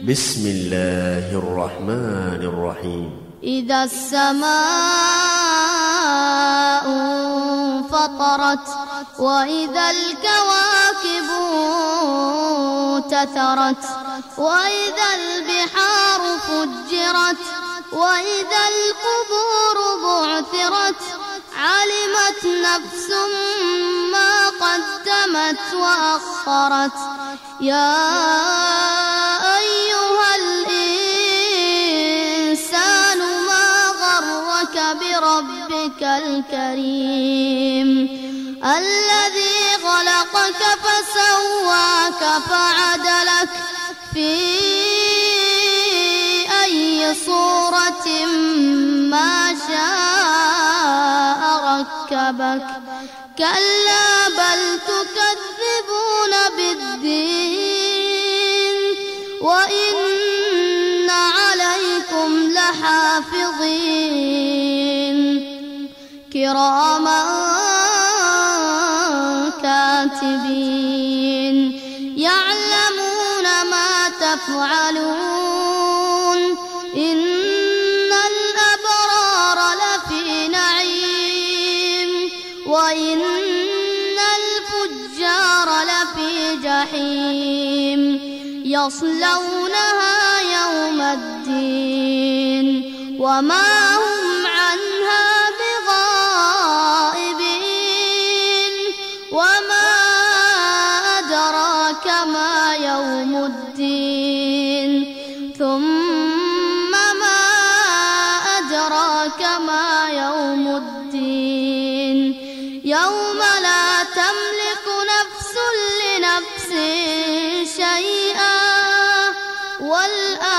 بسم الله الرحمن الرحيم. إذا السماء انفطرت وإذا الكواكب انتثرت وإذا البحار فجرت وإذا القبور بعثرت علمت نفس ما قدمت وأخرت. يا أيها الإنسان ما غرك بربك الكريم الذي خلقك فسواك فعدلك في أي صورة ما شاء ركبك. كلا بل تكذبون بالدين وإن عليكم لحافظين كراما كاتبين يعلمون ما تفعلون. إن الأبرار لفي نعيم وإن الفجار لفي جحيم يصلونها يوم الدين وما هم عنها بغائبين. وما أدراك ما يوم الدين ثم ما أدراك ما يوم الدين يوم لا تملك نفس لنفس شيئا والأمر